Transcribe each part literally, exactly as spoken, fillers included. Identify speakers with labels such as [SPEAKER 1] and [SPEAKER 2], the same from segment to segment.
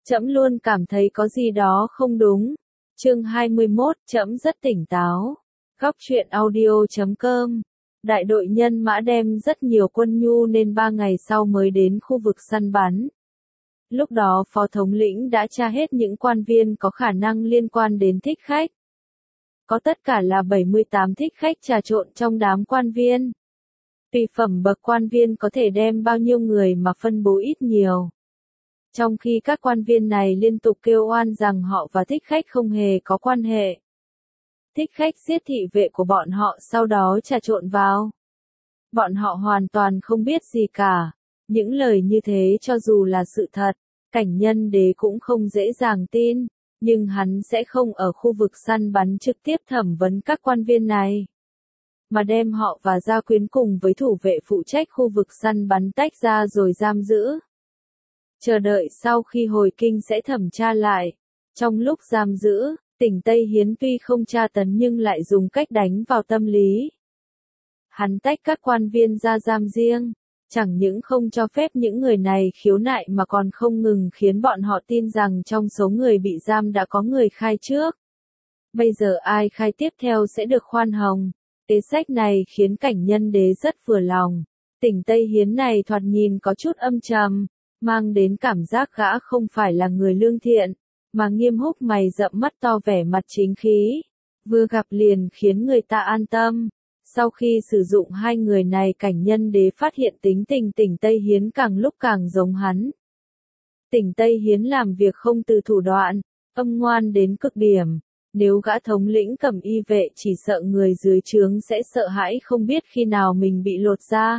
[SPEAKER 1] Trẫm luôn cảm thấy có gì đó không đúng. Chương hai mươi mốt, trẫm rất tỉnh táo. Góc truyện audio chấm com. Đại đội nhân mã đem rất nhiều quân nhu nên ba ngày sau mới đến khu vực săn bắn. Lúc đó phó thống lĩnh đã tra hết những quan viên có khả năng liên quan đến thích khách. Có tất cả là bảy mươi tám thích khách trà trộn trong đám quan viên. Tùy phẩm bậc quan viên có thể đem bao nhiêu người mà phân bố ít nhiều. Trong khi các quan viên này liên tục kêu oan rằng họ và thích khách không hề có quan hệ. Thích khách giết thị vệ của bọn họ sau đó trà trộn vào. Bọn họ hoàn toàn không biết gì cả. Những lời như thế cho dù là sự thật, Cảnh Nhân Đế cũng không dễ dàng tin, nhưng hắn sẽ không ở khu vực săn bắn trực tiếp thẩm vấn các quan viên này, mà đem họ và gia quyến cùng với thủ vệ phụ trách khu vực săn bắn tách ra rồi giam giữ. Chờ đợi sau khi hồi kinh sẽ thẩm tra lại. Trong lúc giam giữ, Tỉnh Tây Hiến tuy không tra tấn nhưng lại dùng cách đánh vào tâm lý. Hắn tách các quan viên ra giam riêng, chẳng những không cho phép những người này khiếu nại mà còn không ngừng khiến bọn họ tin rằng trong số người bị giam đã có người khai trước. Bây giờ ai khai tiếp theo sẽ được khoan hồng. Kế sách này khiến Cảnh Nhân Đế rất vừa lòng. Tỉnh Tây Hiến này thoạt nhìn có chút âm trầm, mang đến cảm giác gã không phải là người lương thiện, mà Nghiêm Húc mày rậm mắt to vẻ mặt chính khí. Vừa gặp liền khiến người ta an tâm. Sau khi sử dụng hai người này, Cảnh Nhân Đế phát hiện tính tình Tỉnh Tây Hiến càng lúc càng giống hắn. Tỉnh Tây Hiến làm việc không từ thủ đoạn, âm ngoan đến cực điểm. Nếu gã thống lĩnh Cẩm Y vệ chỉ sợ người dưới trướng sẽ sợ hãi không biết khi nào mình bị lột ra.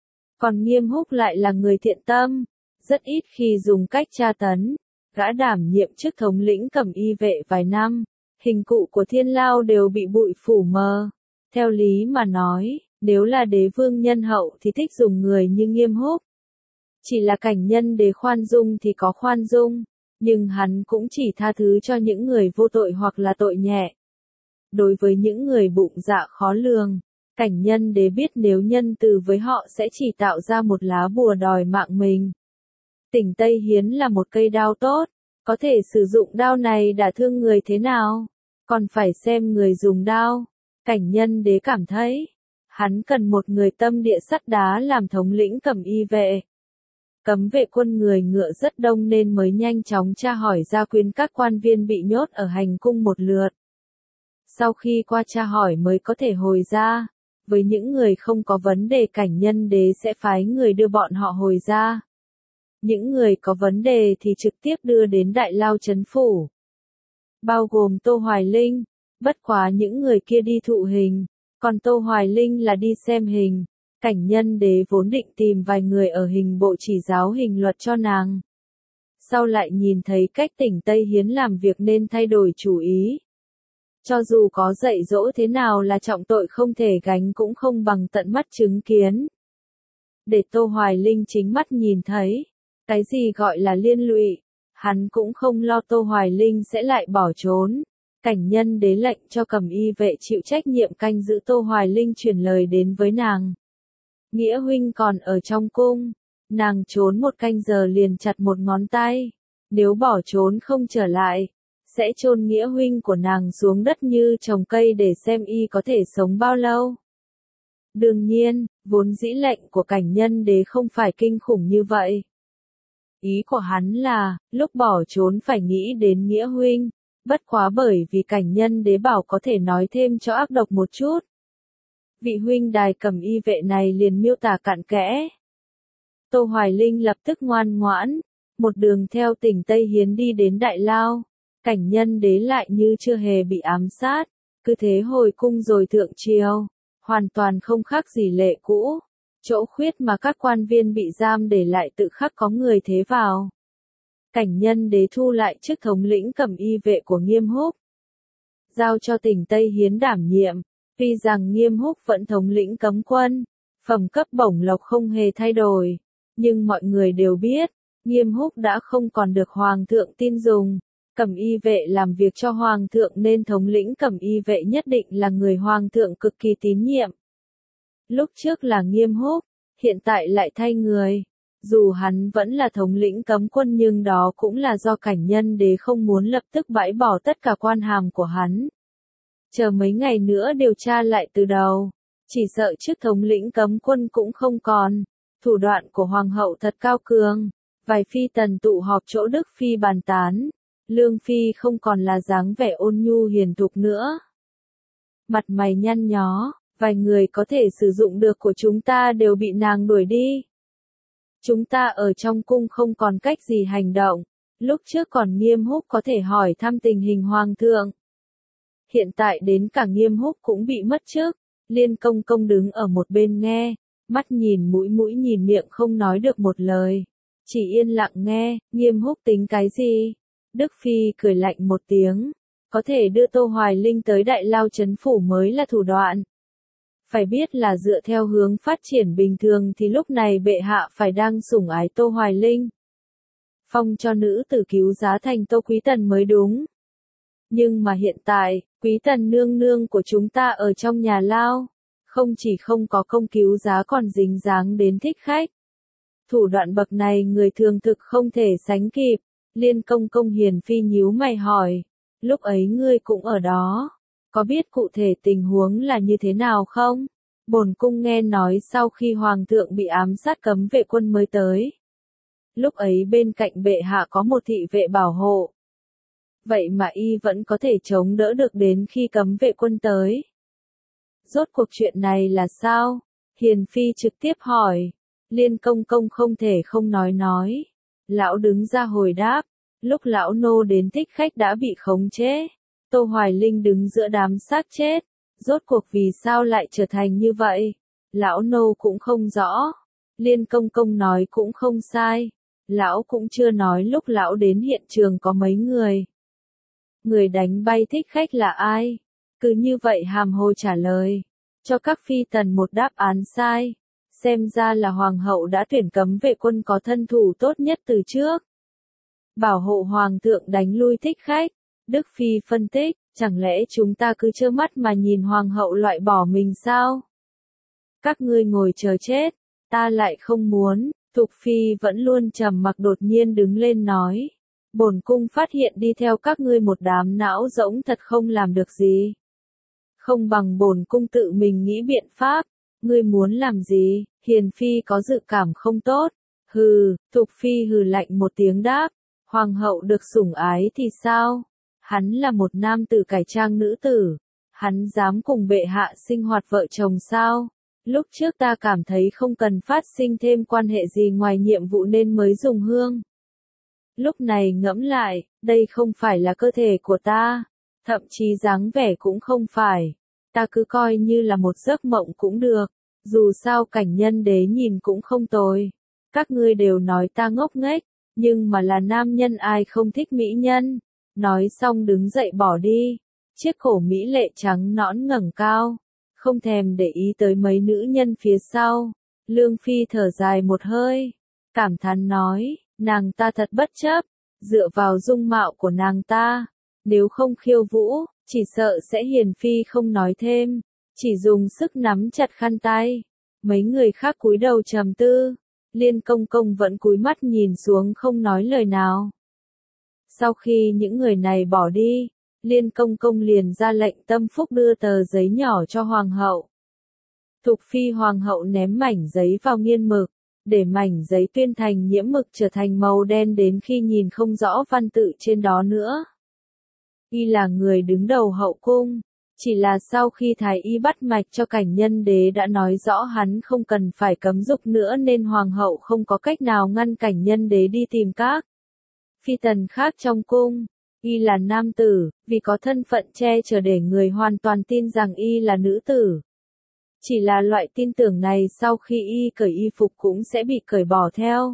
[SPEAKER 1] Còn Nghiêm Húc lại là người thiện tâm, rất ít khi dùng cách tra tấn. Gã đảm nhiệm chức thống lĩnh Cẩm Y vệ vài năm, hình cụ của Thiên Lao đều bị bụi phủ mờ. Theo lý mà nói, nếu là đế vương nhân hậu thì thích dùng người như Nghiêm Húc. Chỉ là Cảnh Nhân Đế khoan dung thì có khoan dung, nhưng hắn cũng chỉ tha thứ cho những người vô tội hoặc là tội nhẹ. Đối với những người bụng dạ khó lường, Cảnh Nhân Đế biết nếu nhân từ với họ sẽ chỉ tạo ra một lá bùa đòi mạng mình. Tỉnh Tây Hiến là một cây đao tốt, có thể sử dụng đao này đả thương người thế nào, còn phải xem người dùng đao. Cảnh Nhân Đế cảm thấy, hắn cần một người tâm địa sắt đá làm thống lĩnh Cẩm Y vệ. Cấm vệ quân người ngựa rất đông nên mới nhanh chóng tra hỏi gia quyến các quan viên bị nhốt ở hành cung một lượt. Sau khi qua tra hỏi mới có thể hồi ra, với những người không có vấn đề Cảnh Nhân Đế sẽ phái người đưa bọn họ hồi ra. Những người có vấn đề thì trực tiếp đưa đến Đại Lao Trấn Phủ. Bao gồm Tô Hoài Linh, bất quá những người kia đi thụ hình, còn Tô Hoài Linh là đi xem hình. Cảnh Nhân Đế vốn định tìm vài người ở hình bộ chỉ giáo hình luật cho nàng. Sau lại nhìn thấy cách Tỉnh Tây Hiến làm việc nên thay đổi chủ ý. Cho dù có dạy dỗ thế nào là trọng tội không thể gánh cũng không bằng tận mắt chứng kiến. Để Tô Hoài Linh chính mắt nhìn thấy, cái gì gọi là liên lụy, hắn cũng không lo Tô Hoài Linh sẽ lại bỏ trốn. Cảnh Nhân Đế lệnh cho Cẩm Y vệ chịu trách nhiệm canh giữ Tô Hoài Linh truyền lời đến với nàng. Nghĩa huynh còn ở trong cung, nàng trốn một canh giờ liền chặt một ngón tay, nếu bỏ trốn không trở lại, sẽ chôn Nghĩa huynh của nàng xuống đất như trồng cây để xem y có thể sống bao lâu. Đương nhiên, vốn dĩ lệnh của Cảnh Nhân Đế không phải kinh khủng như vậy. Ý của hắn là, lúc bỏ trốn phải nghĩ đến Nghĩa huynh, bất quá bởi vì Cảnh Nhân Đế bảo có thể nói thêm cho ác độc một chút. Vị huynh đài Cẩm Y vệ này liền miêu tả cặn kẽ. Tô Hoài Linh lập tức ngoan ngoãn, một đường theo Tỉnh Tây Hiến đi đến Đại Lao. Cảnh Nhân Đế lại như chưa hề bị ám sát, cứ thế hồi cung rồi thượng triều, hoàn toàn không khác gì lệ cũ. Chỗ khuyết mà các quan viên bị giam để lại tự khắc có người thế vào. Cảnh Nhân Đế thu lại chức thống lĩnh Cẩm Y vệ của Nghiêm Húc, giao cho Tỉnh Tây Hiến đảm nhiệm. Tuy rằng Nghiêm Húc vẫn thống lĩnh cấm quân, phẩm cấp bổng lộc không hề thay đổi, nhưng mọi người đều biết, Nghiêm Húc đã không còn được Hoàng thượng tin dùng. Cẩm Y vệ làm việc cho Hoàng thượng nên thống lĩnh Cẩm Y vệ nhất định là người Hoàng thượng cực kỳ tín nhiệm. Lúc trước là Nghiêm Húc, hiện tại lại thay người. Dù hắn vẫn là thống lĩnh cấm quân nhưng đó cũng là do cảnh nhân đế không muốn lập tức bãi bỏ tất cả quan hàm của hắn. Chờ mấy ngày nữa điều tra lại từ đầu, chỉ sợ chức thống lĩnh cấm quân cũng không còn. Thủ đoạn của hoàng hậu thật cao cường, vài phi tần tụ họp chỗ Đức Phi bàn tán, Lương Phi không còn là dáng vẻ ôn nhu hiền thục nữa. Mặt mày nhăn nhó, vài người có thể sử dụng được của chúng ta đều bị nàng đuổi đi. Chúng ta ở trong cung không còn cách gì hành động, lúc trước còn Nghiêm Húc có thể hỏi thăm tình hình hoàng thượng. Hiện tại đến cả Nghiêm Húc cũng bị mất chức, Liên Công Công đứng ở một bên nghe, mắt nhìn mũi mũi nhìn miệng không nói được một lời, chỉ yên lặng nghe. Nghiêm Húc tính cái gì? Đức Phi cười lạnh một tiếng, có thể đưa Tô Hoài Linh tới Đại Lao Trấn Phủ mới là thủ đoạn. Phải biết là dựa theo hướng phát triển bình thường thì lúc này bệ hạ phải đang sủng ái Tô Hoài Linh. Phong cho nữ tử cứu giá thành Tô Quý Tần mới đúng. Nhưng mà hiện tại, Quý Tần nương nương của chúng ta ở trong nhà lao, không chỉ không có công cứu giá còn dính dáng đến thích khách. Thủ đoạn bậc này người thường thực không thể sánh kịp. Liên Công Công hiền phi nhíu mày hỏi, lúc ấy ngươi cũng ở đó, có biết cụ thể tình huống là như thế nào không? Bổn cung nghe nói sau khi hoàng thượng bị ám sát cấm vệ quân mới tới. Lúc ấy bên cạnh bệ hạ có một thị vệ bảo hộ. Vậy mà y vẫn có thể chống đỡ được đến khi cấm vệ quân tới. Rốt cuộc chuyện này là sao? Hiền phi trực tiếp hỏi. Liên Công Công không thể không nói nói. Lão đứng ra hồi đáp, lúc lão nô đến thích khách đã bị khống chế. Tô Hoài Linh đứng giữa đám xác chết. Rốt cuộc vì sao lại trở thành như vậy? Lão nô cũng không rõ. Liên Công Công nói cũng không sai. Lão cũng chưa nói lúc lão đến hiện trường có mấy người. Người đánh bay thích khách là ai? Cứ như vậy hàm hồ trả lời. Cho các phi tần một đáp án sai. Xem ra là hoàng hậu đã tuyển cấm vệ quân có thân thủ tốt nhất từ trước. Bảo hộ hoàng thượng đánh lui thích khách. Đức Phi phân tích, chẳng lẽ chúng ta cứ trơ mắt mà nhìn hoàng hậu loại bỏ mình sao? Các ngươi ngồi chờ chết, ta lại không muốn. Thục Phi vẫn luôn trầm mặc đột nhiên đứng lên nói. Bổn cung phát hiện đi theo các ngươi một đám não rỗng thật không làm được gì. Không bằng bổn cung tự mình nghĩ biện pháp. Ngươi muốn làm gì? Hiền Phi có dự cảm không tốt. Hừ, Thục Phi hừ lạnh một tiếng đáp. Hoàng hậu được sủng ái thì sao? Hắn là một nam tử cải trang nữ tử. Hắn dám cùng bệ hạ sinh hoạt vợ chồng sao? Lúc trước ta cảm thấy không cần phát sinh thêm quan hệ gì ngoài nhiệm vụ nên mới dùng hương. Lúc này ngẫm lại, đây không phải là cơ thể của ta. Thậm chí dáng vẻ cũng không phải. Ta cứ coi như là một giấc mộng cũng được. Dù sao cảnh nhân đế nhìn cũng không tồi. Các ngươi đều nói ta ngốc nghếch, nhưng mà là nam nhân ai không thích mỹ nhân. Nói xong đứng dậy bỏ đi. Chiếc cổ mỹ lệ trắng nõn ngẩng cao. Không thèm để ý tới mấy nữ nhân phía sau. Lương Phi thở dài một hơi. Cảm thán nói, nàng ta thật bất chấp. Dựa vào dung mạo của nàng ta. Nếu không khiêu vũ, chỉ sợ sẽ Hiền Phi không nói thêm. Chỉ dùng sức nắm chặt khăn tay. Mấy người khác cúi đầu trầm tư. Liên Công Công vẫn cúi mắt nhìn xuống không nói lời nào. Sau khi những người này bỏ đi, Liên Công Công liền ra lệnh tâm phúc đưa tờ giấy nhỏ cho hoàng hậu. Thục Phi hoàng hậu ném mảnh giấy vào nghiên mực, để mảnh giấy tuyên thành nhiễm mực trở thành màu đen đến khi nhìn không rõ văn tự trên đó nữa. Y là người đứng đầu hậu cung, chỉ là sau khi thái y bắt mạch cho cảnh nhân đế đã nói rõ hắn không cần phải cấm dục nữa nên hoàng hậu không có cách nào ngăn cảnh nhân đế đi tìm các phi tần khác trong cung. Y là nam tử, vì có thân phận che chở để người hoàn toàn tin rằng y là nữ tử. Chỉ là loại tin tưởng này sau khi y cởi y phục cũng sẽ bị cởi bỏ theo.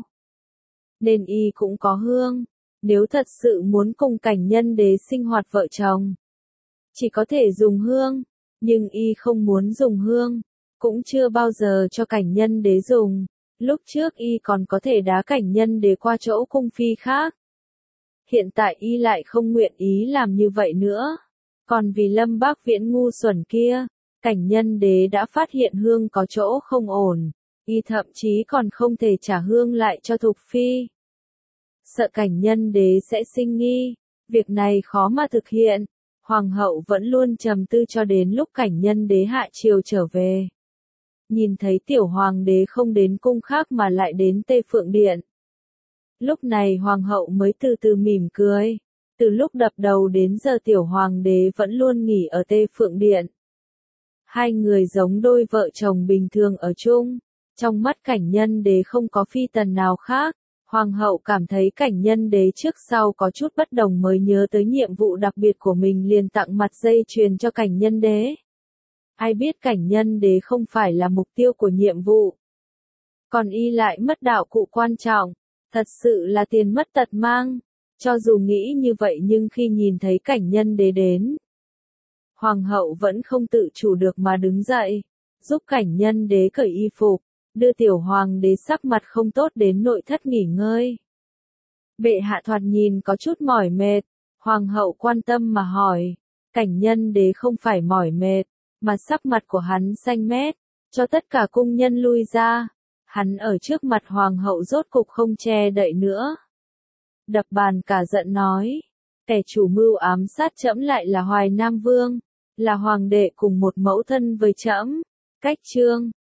[SPEAKER 1] Nên y cũng có hương. Nếu thật sự muốn cùng cảnh nhân đế sinh hoạt vợ chồng, chỉ có thể dùng hương. Nhưng y không muốn dùng hương, cũng chưa bao giờ cho cảnh nhân đế dùng. Lúc trước y còn có thể đá cảnh nhân đế qua chỗ cung phi khác. Hiện tại y lại không nguyện ý làm như vậy nữa. Còn vì Lâm Bác Viễn ngu xuẩn kia, cảnh nhân đế đã phát hiện hương có chỗ không ổn. Y thậm chí còn không thể trả hương lại cho Thục Phi. Sợ cảnh nhân đế sẽ sinh nghi, việc này khó mà thực hiện. Hoàng hậu vẫn luôn trầm tư cho đến lúc cảnh nhân đế hạ triều trở về. Nhìn thấy tiểu hoàng đế không đến cung khác mà lại đến Tây Phượng Điện. Lúc này hoàng hậu mới từ từ mỉm cười. Từ lúc đập đầu đến giờ tiểu hoàng đế vẫn luôn nghỉ ở Tây Phượng Điện. Hai người giống đôi vợ chồng bình thường ở chung. Trong mắt cảnh nhân đế không có phi tần nào khác. Hoàng hậu cảm thấy cảnh nhân đế trước sau có chút bất đồng mới nhớ tới nhiệm vụ đặc biệt của mình liền tặng mặt dây chuyền cho cảnh nhân đế. Ai biết cảnh nhân đế không phải là mục tiêu của nhiệm vụ. Còn y lại mất đạo cụ quan trọng. Thật sự là tiền mất tật mang. Cho dù nghĩ như vậy nhưng khi nhìn thấy cảnh nhân đế đến. Hoàng hậu vẫn không tự chủ được mà đứng dậy. Giúp cảnh nhân đế cởi y phục. Đưa tiểu hoàng đế sắc mặt không tốt đến nội thất nghỉ ngơi. Bệ hạ thoạt nhìn có chút mỏi mệt. Hoàng hậu quan tâm mà hỏi. Cảnh nhân đế không phải mỏi mệt. Mà sắc mặt của hắn xanh mét. Cho tất cả cung nhân lui ra. Hắn ở trước mặt hoàng hậu rốt cục không che đậy nữa. Đập bàn cả giận nói. Kẻ chủ mưu ám sát trẫm lại là Hoài Nam Vương. Là hoàng đệ cùng một mẫu thân với trẫm. Cách chương